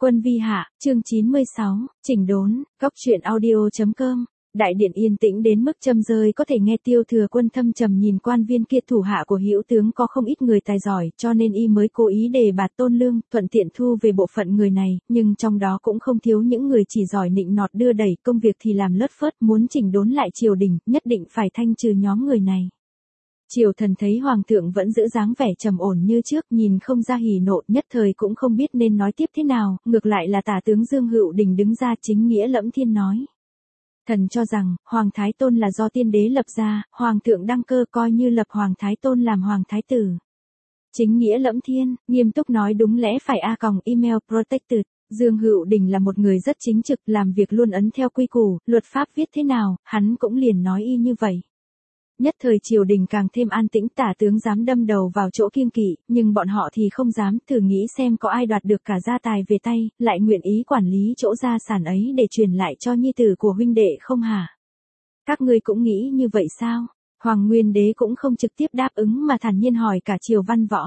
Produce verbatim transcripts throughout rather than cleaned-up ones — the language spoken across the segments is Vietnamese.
Quân vi hạ, chương chín mươi sáu, chỉnh đốn, góc truyện audio chấm com. Đại điện yên tĩnh đến mức châm rơi có thể nghe. Tiêu Thừa Quân thâm trầm nhìn quan viên kia. Thủ hạ của Hữu tướng có không ít người tài giỏi, cho nên y mới cố ý đề bạt tôn lương, thuận tiện thu về bộ phận người này, nhưng trong đó cũng không thiếu những người chỉ giỏi nịnh nọt đưa đẩy, công việc thì làm lất phớt. Muốn chỉnh đốn lại triều đình, nhất định phải thanh trừ nhóm người này. Triều thần thấy hoàng thượng vẫn giữ dáng vẻ trầm ổn như trước, nhìn không ra hỉ nộ, nhất thời cũng không biết nên nói tiếp thế nào. Ngược lại là Tả tướng Dương Hữu Đình đứng ra chính nghĩa lẫm thiên nói: thần cho rằng Hoàng Thái Tôn là do tiên đế lập ra, hoàng thượng đăng cơ coi như lập Hoàng Thái Tôn làm Hoàng Thái tử. Chính nghĩa lẫm thiên, nghiêm túc nói đúng lẽ phải a còng email protected. Dương Hữu Đình là một người rất chính trực, làm việc luôn ấn theo quy củ, luật pháp viết thế nào, hắn cũng liền nói y như vậy. Nhất thời triều đình càng thêm an tĩnh. Tả tướng dám đâm đầu vào chỗ kiêng kỵ, nhưng bọn họ thì không dám. Thử nghĩ xem có ai đoạt được cả gia tài về tay, lại nguyện ý quản lý chỗ gia sản ấy để truyền lại cho nhi tử của huynh đệ không hả? Các ngươi cũng nghĩ như vậy sao? Hoàng Nguyên Đế cũng không trực tiếp đáp ứng mà thản nhiên hỏi cả triều văn võ.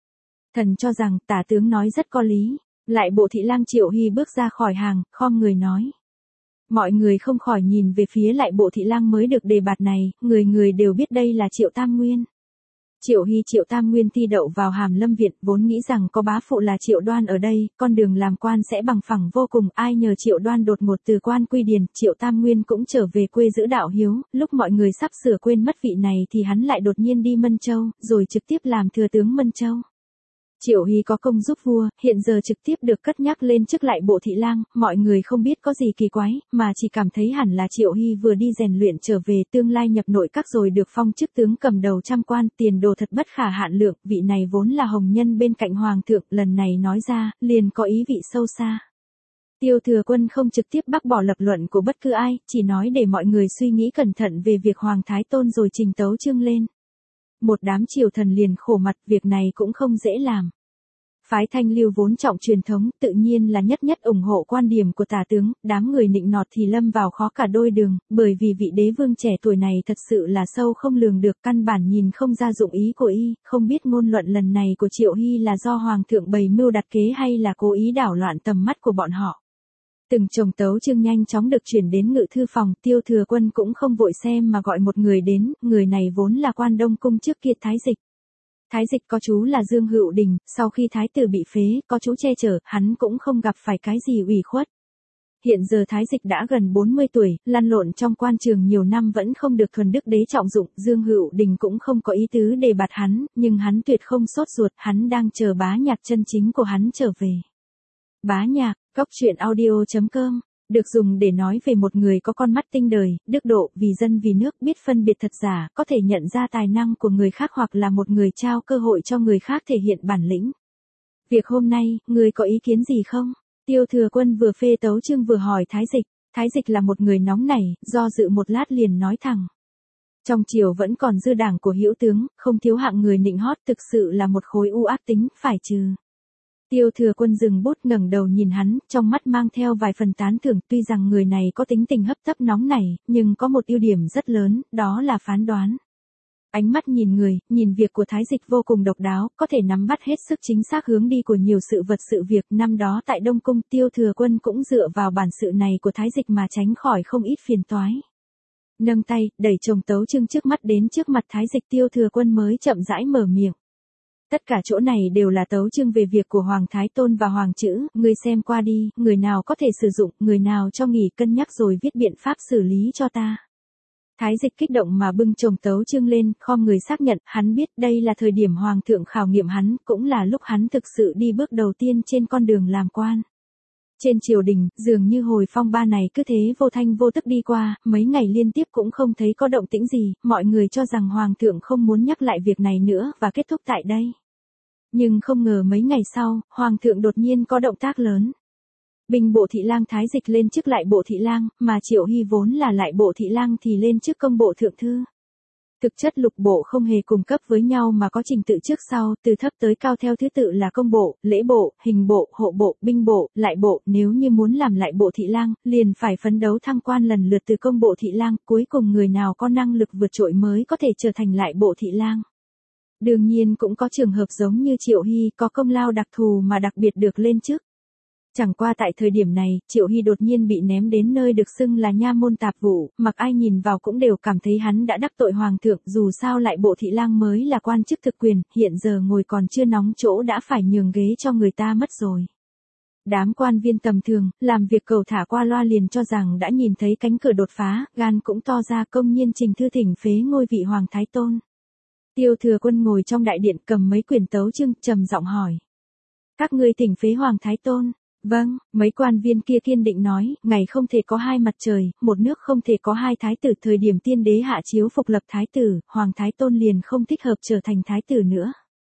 Thần cho rằng Tả tướng nói rất có lý. Lại bộ thị lang Triệu Hy bước ra khỏi hàng, khom người nói. Mọi người không khỏi nhìn về phía lại bộ thị lang mới được đề bạt này, người người đều biết đây là Triệu Tam Nguyên. Triệu Hy Triệu Tam Nguyên thi đậu vào Hàm Lâm Viện, vốn nghĩ rằng có bá phụ là Triệu Đoan ở đây, con đường làm quan sẽ bằng phẳng vô cùng. Ai nhờ Triệu Đoan đột ngột từ quan quy điền, Triệu Tam Nguyên cũng trở về quê giữ đạo hiếu. Lúc mọi người sắp sửa quên mất vị này thì hắn lại đột nhiên đi Mân Châu, rồi trực tiếp làm thừa tướng Mân Châu. Triệu Hy có công giúp vua, hiện giờ trực tiếp được cất nhắc lên chức lại bộ thị lang. Mọi người không biết có gì kỳ quái, mà chỉ cảm thấy hẳn là Triệu Hy vừa đi rèn luyện trở về, tương lai nhập nội các rồi được phong chức tướng cầm đầu trăm quan, tiền đồ thật bất khả hạn lượng. Vị này vốn là hồng nhân bên cạnh hoàng thượng, lần này nói ra, liền có ý vị sâu xa. Tiêu Thừa Quân không trực tiếp bác bỏ lập luận của bất cứ ai, chỉ nói để mọi người suy nghĩ cẩn thận về việc Hoàng Thái Tôn rồi trình tấu chương lên. Một đám triều thần liền khổ mặt, việc này cũng không dễ làm. Phái Thanh Lưu vốn trọng truyền thống, tự nhiên là nhất nhất ủng hộ quan điểm của Tả tướng. Đám người nịnh nọt thì lâm vào khó cả đôi đường, bởi vì vị đế vương trẻ tuổi này thật sự là sâu không lường được, căn bản nhìn không ra dụng ý của y. Không biết ngôn luận lần này của Triệu Hy là do hoàng thượng bày mưu đặt kế hay là cố ý đảo loạn tầm mắt của bọn họ. Từng chồng tấu chương nhanh chóng được chuyển đến ngự thư phòng. Tiêu Thừa Quân cũng không vội xem mà gọi một người đến. Người này vốn là quan Đông Cung trước kia Thái Dịch. Thái Dịch có chú là Dương Hữu Đình, sau khi thái tử bị phế, có chú che chở, hắn cũng không gặp phải cái gì ủy khuất. Hiện giờ Thái Dịch đã gần bốn mươi tuổi, lăn lộn trong quan trường nhiều năm vẫn không được thuần đức đế trọng dụng. Dương Hữu Đình cũng không có ý tứ đề bạt hắn, nhưng hắn tuyệt không sốt ruột, hắn đang chờ bá nhạc chân chính của hắn trở về. Bá nhạc, góc truyện audio chấm com. Được dùng để nói về một người có con mắt tinh đời, đức độ, vì dân vì nước, biết phân biệt thật giả, có thể nhận ra tài năng của người khác, hoặc là một người trao cơ hội cho người khác thể hiện bản lĩnh. Việc hôm nay, người có ý kiến gì không? Tiêu Thừa Quân vừa phê tấu chương vừa hỏi Thái Dịch. Thái Dịch là một người nóng nảy, do dự một lát liền nói thẳng. Trong triều vẫn còn dư đảng của Hữu tướng, không thiếu hạng người nịnh hót, thực sự là một khối u ác tính, phải trừ. Tiêu Thừa Quân dừng bút ngẩng đầu nhìn hắn, trong mắt mang theo vài phần tán thưởng. Tuy rằng người này có tính tình hấp tấp nóng nảy, nhưng có một ưu điểm rất lớn, đó là phán đoán. Ánh mắt nhìn người, nhìn việc của Thái Dịch vô cùng độc đáo, có thể nắm bắt hết sức chính xác hướng đi của nhiều sự vật sự việc. Năm đó tại Đông Cung, Tiêu Thừa Quân cũng dựa vào bản sự này của Thái Dịch mà tránh khỏi không ít phiền toái. Nâng tay, đẩy chồng tấu chương trước mắt đến trước mặt Thái Dịch. Tiêu Thừa Quân mới chậm rãi mở miệng. Tất cả chỗ này đều là tấu chương về việc của Hoàng Thái Tôn và Hoàng chữ, ngươi xem qua đi, người nào có thể sử dụng, người nào cho nghỉ, cân nhắc rồi viết biện pháp xử lý cho ta. Thái Dịch kích động mà bưng chồng tấu chương lên, khom người xác nhận, hắn biết đây là thời điểm Hoàng thượng khảo nghiệm hắn, cũng là lúc hắn thực sự đi bước đầu tiên trên con đường làm quan. Trên triều đình, dường như hồi phong ba này cứ thế vô thanh vô tức đi qua, mấy ngày liên tiếp cũng không thấy có động tĩnh gì, mọi người cho rằng Hoàng thượng không muốn nhắc lại việc này nữa và kết thúc tại đây. Nhưng không ngờ mấy ngày sau, Hoàng thượng đột nhiên có động tác lớn. Binh bộ thị lang Thái Dịch lên chức lại bộ thị lang, mà Triệu Hy vốn là lại bộ thị lang thì lên chức công bộ thượng thư. Thực chất lục bộ không hề cùng cấp với nhau mà có trình tự trước sau, từ thấp tới cao theo thứ tự là công bộ, lễ bộ, hình bộ, hộ bộ, binh bộ, lại bộ. Nếu như muốn làm lại bộ thị lang, liền phải phấn đấu thăng quan lần lượt từ công bộ thị lang, cuối cùng người nào có năng lực vượt trội mới có thể trở thành lại bộ thị lang. Đương nhiên cũng có trường hợp giống như Triệu Hy có công lao đặc thù mà đặc biệt được lên chức. Chẳng qua tại thời điểm này, Triệu Hy đột nhiên bị ném đến nơi được xưng là nha môn tạp vụ, mặc ai nhìn vào cũng đều cảm thấy hắn đã đắc tội hoàng thượng, dù sao lại bộ thị lang mới là quan chức thực quyền, hiện giờ ngồi còn chưa nóng chỗ đã phải nhường ghế cho người ta mất rồi. Đám quan viên tầm thường, làm việc cầu thả qua loa liền cho rằng đã nhìn thấy cánh cửa đột phá, gan cũng to ra công nhiên trình thư thỉnh phế ngôi vị hoàng thái tôn. Tiêu Thừa Quân ngồi trong đại điện cầm mấy quyển tấu chương, trầm giọng hỏi. Các ngươi thỉnh phế hoàng thái tôn? Vâng, mấy quan viên kia kiên định nói, ngày không thể có hai mặt trời, một nước không thể có hai thái tử. Thời điểm tiên đế hạ chiếu phục lập thái tử, hoàng thái tôn liền không thích hợp trở thành thái tử nữa.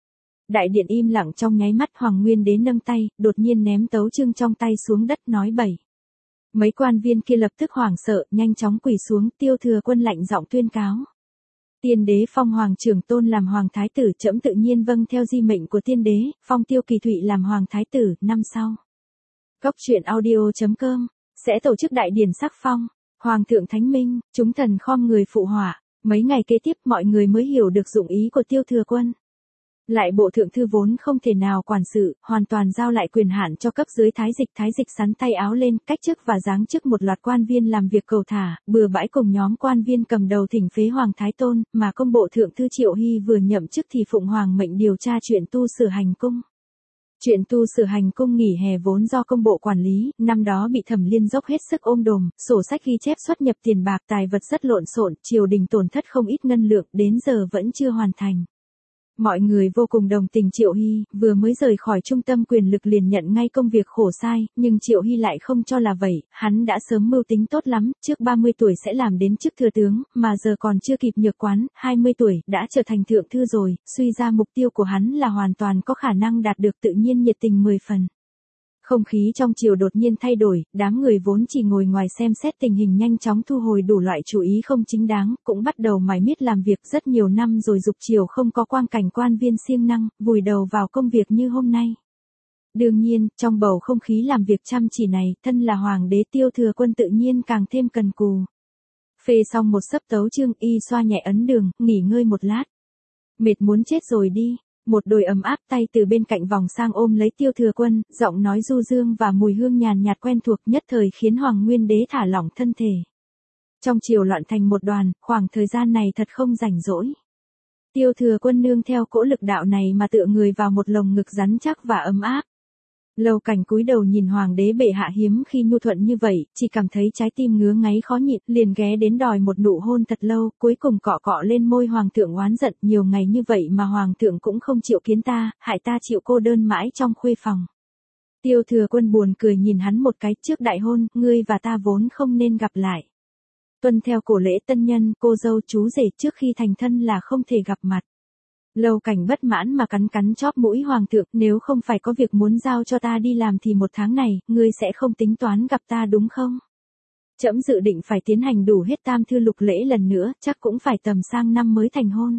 Đại điện im lặng trong nháy mắt, Hoàng Nguyên Đế nâng tay, đột nhiên ném tấu chương trong tay xuống đất nói bậy. Mấy quan viên kia lập tức hoảng sợ, nhanh chóng quỳ xuống. Tiêu Thừa Quân lạnh giọng tuyên cáo. Tiên đế phong Hoàng Trưởng Tôn làm hoàng thái tử, trẫm tự nhiên vâng theo di mệnh của tiên đế, phong Tiêu Kỳ Thụy làm hoàng thái tử. Năm sau, Cốc truyện audio chấm com sẽ tổ chức đại điển sắc phong. Hoàng thượng thánh minh, chúng thần khom người phụ họa. Mấy ngày kế tiếp mọi người mới hiểu được dụng ý của Tiêu Thừa Quân. Lại bộ thượng thư vốn không thể nào quản sự, hoàn toàn giao lại quyền hạn cho cấp dưới thái dịch. Thái dịch sắn tay áo lên, cách chức và giáng chức một loạt quan viên làm việc cầu thả, bừa bãi cùng nhóm quan viên cầm đầu thỉnh phế hoàng thái tôn, mà công bộ thượng thư Triệu Hy vừa nhậm chức thì phụng hoàng mệnh điều tra chuyện tu sửa hành cung. Chuyện tu sửa hành cung nghỉ hè vốn do công bộ quản lý, năm đó bị Thẩm Liên dốc hết sức ôm đồm, sổ sách ghi chép xuất nhập tiền bạc tài vật rất lộn xộn, triều đình tổn thất không ít ngân lượng, đến giờ vẫn chưa hoàn thành. Mọi người vô cùng đồng tình Triệu Hy, vừa mới rời khỏi trung tâm quyền lực liền nhận ngay công việc khổ sai, nhưng Triệu Hy lại không cho là vậy, hắn đã sớm mưu tính tốt lắm, trước ba mươi tuổi sẽ làm đến chức thừa tướng, mà giờ còn chưa kịp nhược quán, hai mươi tuổi, đã trở thành thượng thư rồi, suy ra mục tiêu của hắn là hoàn toàn có khả năng đạt được, tự nhiên nhiệt tình mười phần. Không khí trong triều đột nhiên thay đổi, đám người vốn chỉ ngồi ngoài xem xét tình hình nhanh chóng thu hồi đủ loại chú ý không chính đáng, cũng bắt đầu mải miết làm việc. Rất nhiều năm rồi dục triều không có quang cảnh quan viên siêng năng, vùi đầu vào công việc như hôm nay. Đương nhiên, trong bầu không khí làm việc chăm chỉ này, thân là hoàng đế Tiêu Thừa Quân tự nhiên càng thêm cần cù. Phê xong một sấp tấu chương, y xoa nhẹ ấn đường, nghỉ ngơi một lát. Mệt muốn chết rồi đi. Một đôi ấm áp tay từ bên cạnh vòng sang ôm lấy Tiêu Thừa Quân, giọng nói du dương và mùi hương nhàn nhạt quen thuộc, nhất thời khiến Hoàng Nguyên Đế thả lỏng thân thể. Trong triều loạn thành một đoàn, khoảng thời gian này thật không rảnh rỗi. Tiêu Thừa Quân nương theo cỗ lực đạo này mà tựa người vào một lồng ngực rắn chắc và ấm áp. Lâu Cảnh cúi đầu nhìn hoàng đế bệ hạ hiếm khi nhu thuận như vậy, chỉ cảm thấy trái tim ngứa ngáy khó nhịn, liền ghé đến đòi một nụ hôn thật lâu, cuối cùng cọ cọ lên môi hoàng thượng oán giận, nhiều ngày như vậy mà hoàng thượng cũng không chịu kiến ta, hại ta chịu cô đơn mãi trong khuê phòng. Tiêu Thừa Quân buồn cười nhìn hắn một cái, trước đại hôn, ngươi và ta vốn không nên gặp lại. Tuân theo cổ lễ tân nhân, cô dâu chú rể trước khi thành thân là không thể gặp mặt. Lâu Cảnh bất mãn mà cắn cắn chóp mũi hoàng thượng, nếu không phải có việc muốn giao cho ta đi làm thì một tháng này, ngươi sẽ không tính toán gặp ta đúng không? Trẫm dự định phải tiến hành đủ hết tam thư lục lễ lần nữa, chắc cũng phải tầm sang năm mới thành hôn.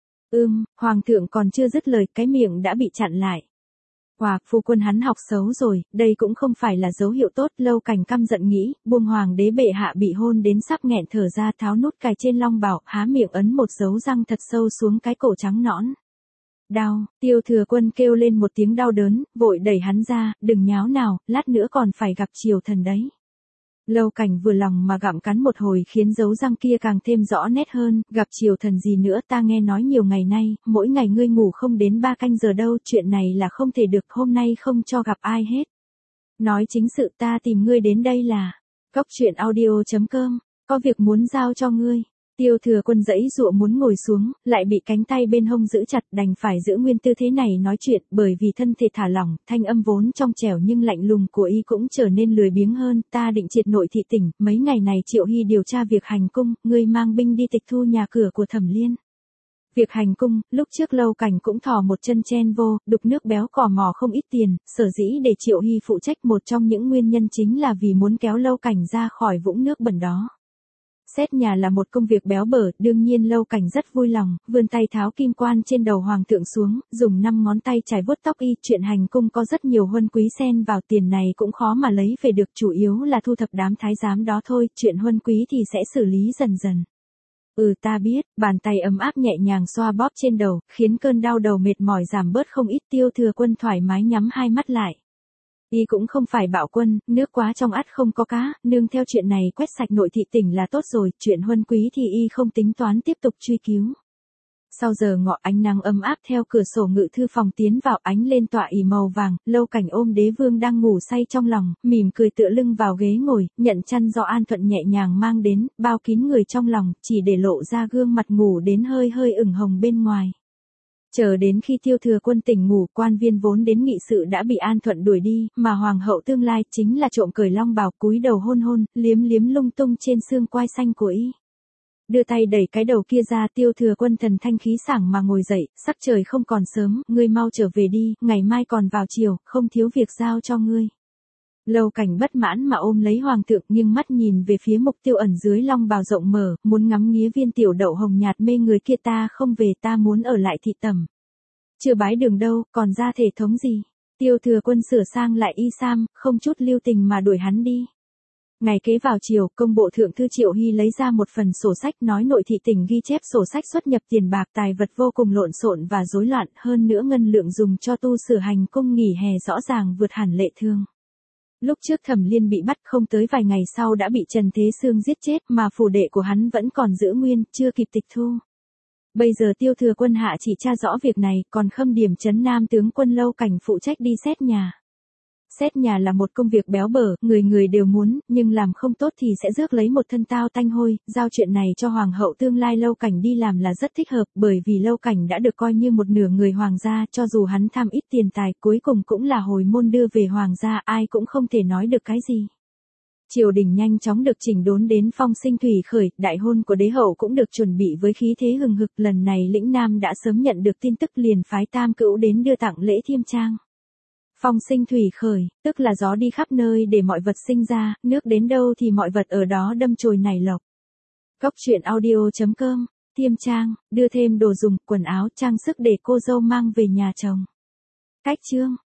Ưm, hoàng thượng còn chưa dứt lời, cái miệng đã bị chặn lại. Wow, phu quân hắn học xấu rồi, đây cũng không phải là dấu hiệu tốt. Lâu Cảnh căm giận nghĩ, buông hoàng đế bệ hạ bị hôn đến sắp nghẹn thở ra, tháo nút cài trên long bào, há miệng ấn một dấu răng thật sâu xuống cái cổ trắng nõn. Đau, Tiêu Thừa Quân kêu lên một tiếng đau đớn, vội đẩy hắn ra, đừng nháo nào, lát nữa còn phải gặp triều thần đấy. Lâu Cảnh vừa lòng mà gặm cắn một hồi khiến dấu răng kia càng thêm rõ nét hơn, gặp triều thần gì nữa, ta nghe nói nhiều ngày nay, mỗi ngày ngươi ngủ không đến ba canh giờ đâu, chuyện này là không thể được, hôm nay không cho gặp ai hết. Nói chính sự, ta tìm ngươi đến đây là Cốc truyện audio chấm com, có việc muốn giao cho ngươi. Tiêu Thừa Quân giãy giụa muốn ngồi xuống, lại bị cánh tay bên hông giữ chặt, đành phải giữ nguyên tư thế này nói chuyện, bởi vì thân thể thả lỏng, thanh âm vốn trong trẻo nhưng lạnh lùng của y cũng trở nên lười biếng hơn. Ta định triệt nội thị tỉnh, mấy ngày này Triệu Hy điều tra việc hành cung, ngươi mang binh đi tịch thu nhà cửa của Thẩm Liên. Việc hành cung, lúc trước Lâu Cảnh cũng thò một chân chen vô, đục nước béo cò mò không ít tiền, sở dĩ để Triệu Hy phụ trách một trong những nguyên nhân chính là vì muốn kéo Lâu Cảnh ra khỏi vũng nước bẩn đó. Xét nhà là một công việc béo bở, đương nhiên Lâu Cảnh rất vui lòng, vươn tay tháo kim quan trên đầu hoàng thượng xuống, dùng năm ngón tay chải vuốt tóc y. Chuyện hành cung có rất nhiều huân quý xen vào, tiền này cũng khó mà lấy về được, chủ yếu là thu thập đám thái giám đó thôi, chuyện huân quý thì sẽ xử lý dần dần. Ừ ta biết, bàn tay ấm áp nhẹ nhàng xoa bóp trên đầu, khiến cơn đau đầu mệt mỏi giảm bớt không ít. Tiêu Thừa Quân thoải mái nhắm hai mắt lại. Y cũng không phải bạo quân, nước quá trong ắt không có cá, nương theo chuyện này quét sạch nội thị tỉnh là tốt rồi, chuyện huân quý thì Y không tính toán tiếp tục truy cứu. Sau giờ ngọ ánh nắng ấm áp theo cửa sổ ngự thư phòng tiến vào ánh lên tọa ỷ màu vàng, Lâu Cảnh ôm đế vương đang ngủ say trong lòng, mỉm cười tựa lưng vào ghế ngồi, nhận chăn do An Thuận nhẹ nhàng mang đến, bao kín người trong lòng, chỉ để lộ ra gương mặt ngủ đến hơi hơi ửng hồng bên ngoài. Chờ đến khi Tiêu Thừa Quân tỉnh ngủ, quan viên vốn đến nghị sự đã bị An Thuận đuổi đi, mà hoàng hậu tương lai chính là trộm cởi long bào, cúi đầu hôn hôn, liếm liếm lung tung trên xương quai xanh của Y. Đưa tay đẩy cái đầu kia ra, Tiêu Thừa Quân thần thanh khí sảng mà ngồi dậy, sắc trời không còn sớm, ngươi mau trở về đi, ngày mai còn vào chiều, không thiếu việc giao cho ngươi. Lâu Cảnh bất mãn mà ôm lấy hoàng thượng, nhưng mắt nhìn về phía mục tiêu ẩn dưới long bào rộng mở, muốn ngắm nghía viên tiểu đậu hồng nhạt mê người kia. Ta không về, ta muốn ở lại thị tẩm. Chưa bái đường đâu, còn ra thể thống gì? Tiêu Thừa Quân sửa sang lại y sam, không chút lưu tình mà đuổi hắn đi. Ngày kế vào chiều, công bộ thượng thư Triệu Hy lấy ra một phần sổ sách, nói nội thị tỉnh ghi chép sổ sách xuất nhập tiền bạc tài vật vô cùng lộn xộn và rối loạn, hơn nữa ngân lượng dùng cho tu sửa hành cung nghỉ hè rõ ràng vượt hẳn lệ thường. Lúc trước Thẩm Liên bị bắt, không tới vài ngày sau đã bị Trần Thế Sương giết chết, mà phủ đệ của hắn vẫn còn giữ nguyên, chưa kịp tịch thu. Bây giờ Tiêu Thừa Quân hạ chỉ tra rõ việc này, còn khâm điểm trấn Nam tướng quân Lâu Cảnh phụ trách đi xét nhà. Xét nhà là một công việc béo bở, người người đều muốn, nhưng làm không tốt thì sẽ rước lấy một thân tao tanh hôi, giao chuyện này cho hoàng hậu tương lai Lâu Cảnh đi làm là rất thích hợp, bởi vì Lâu Cảnh đã được coi như một nửa người hoàng gia, cho dù hắn tham ít tiền tài, cuối cùng cũng là hồi môn đưa về hoàng gia, ai cũng không thể nói được cái gì. Triều đình nhanh chóng được chỉnh đốn đến phong sinh thủy khởi, đại hôn của đế hậu cũng được chuẩn bị với khí thế hừng hực, lần này lĩnh Nam đã sớm nhận được tin tức liền phái Tam Cữu đến đưa tặng lễ thiêm trang. Phong sinh thủy khởi, tức là gió đi khắp nơi để mọi vật sinh ra, nước đến đâu thì mọi vật ở đó đâm chồi nảy lộc. Cốc truyện audio chấm com, thiêm trang, đưa thêm đồ dùng, quần áo, trang sức để cô dâu mang về nhà chồng. Cách chương